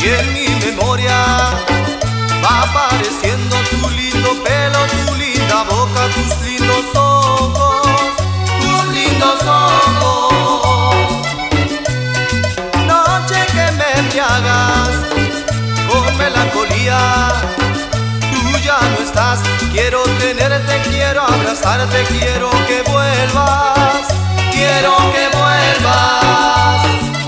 y en mi memoria va apareciendo tu lindo pelo, tu linda boca, tus lindos ojos, tus lindos ojos. Noche que me embriagas con melancolía, tú ya no estás. Quiero tenerte, quiero abrazarte, quiero que vuelvas, quiero que vuelvas.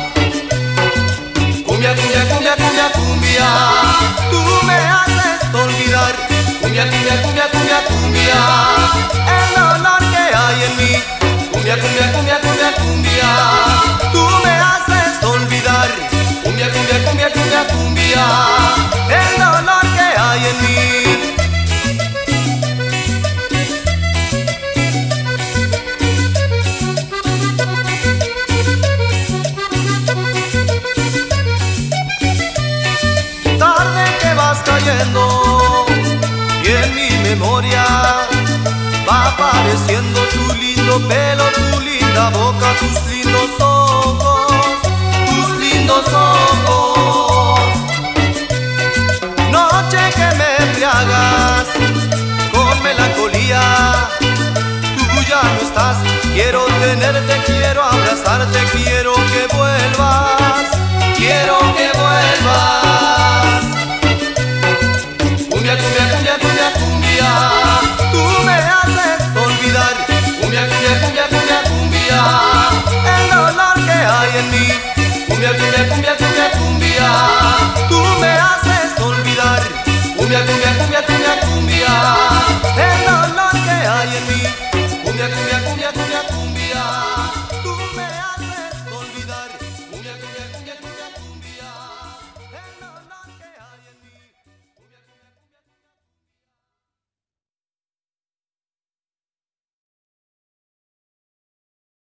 Cumbia, cumbia, cumbia, cumbia, cumbia, tú me haces olvidar. Cumbia, cumbia, cumbia, cumbia, cumbia, el dolor que hay en mí. Cumbia, cumbia, cumbia, cumbia, cumbia, tú me haces olvidar. Cumbia, cumbia, cumbia, cumbia, cumbia, el dolor que hay en mí. Y en mi memoria va apareciendo tu lindo pelo, tu linda boca, tus lindos ojos, tus lindos ojos. Noche que me embriagas con melancolía, tú ya no estás. Quiero tenerte, quiero abrazarte, quiero que vuelvas,